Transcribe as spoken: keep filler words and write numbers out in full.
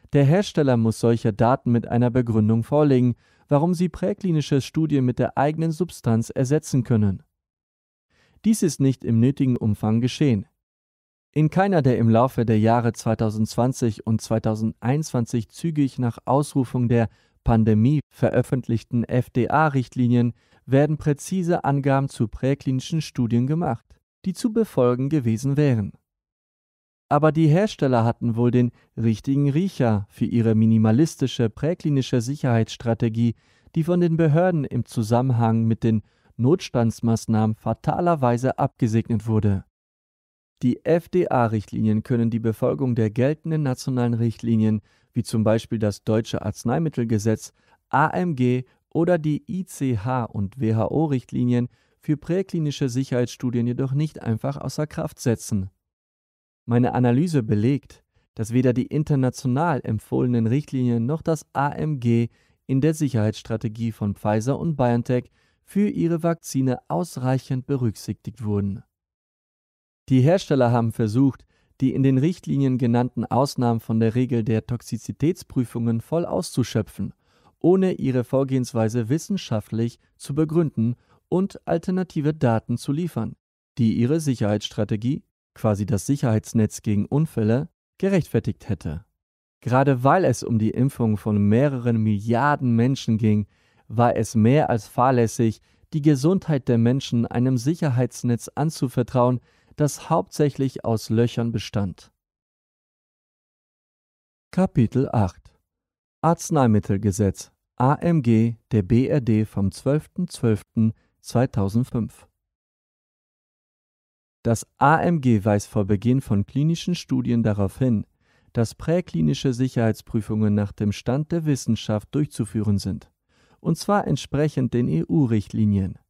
Der Hersteller muss solche Daten mit einer Begründung vorlegen, warum sie präklinische Studien mit der eigenen Substanz ersetzen können. Dies ist nicht im nötigen Umfang geschehen. In keiner der im Laufe der Jahre zweitausendzwanzig und zweitausendeinundzwanzig zügig nach Ausrufung der Pandemie veröffentlichten F D A-Richtlinien werden präzise Angaben zu präklinischen Studien gemacht, die zu befolgen gewesen wären. Aber die Hersteller hatten wohl den richtigen Riecher für ihre minimalistische präklinische Sicherheitsstrategie, die von den Behörden im Zusammenhang mit den Notstandsmaßnahmen fatalerweise abgesegnet wurde. Die F D A-Richtlinien können die Befolgung der geltenden nationalen Richtlinien, wie zum Beispiel das Deutsche Arzneimittelgesetz, A M G oder die I C H- und W H O-Richtlinien für präklinische Sicherheitsstudien jedoch nicht einfach außer Kraft setzen. Meine Analyse belegt, dass weder die international empfohlenen Richtlinien noch das A M G in der Sicherheitsstrategie von Pfizer und BioNTech für ihre Vakzine ausreichend berücksichtigt wurden. Die Hersteller haben versucht, die in den Richtlinien genannten Ausnahmen von der Regel der Toxizitätsprüfungen voll auszuschöpfen, ohne ihre Vorgehensweise wissenschaftlich zu begründen und alternative Daten zu liefern, die ihre Sicherheitsstrategie, quasi das Sicherheitsnetz gegen Unfälle, gerechtfertigt hätte. Gerade weil es um die Impfung von mehreren Milliarden Menschen ging, war es mehr als fahrlässig, die Gesundheit der Menschen einem Sicherheitsnetz anzuvertrauen, das hauptsächlich aus Löchern bestand. Kapitel acht Arzneimittelgesetz A M G der B R D vom zwölften zwölften zweitausendfünf. Das A M G weist vor Beginn von klinischen Studien darauf hin, dass präklinische Sicherheitsprüfungen nach dem Stand der Wissenschaft durchzuführen sind, und zwar entsprechend den E U-Richtlinien.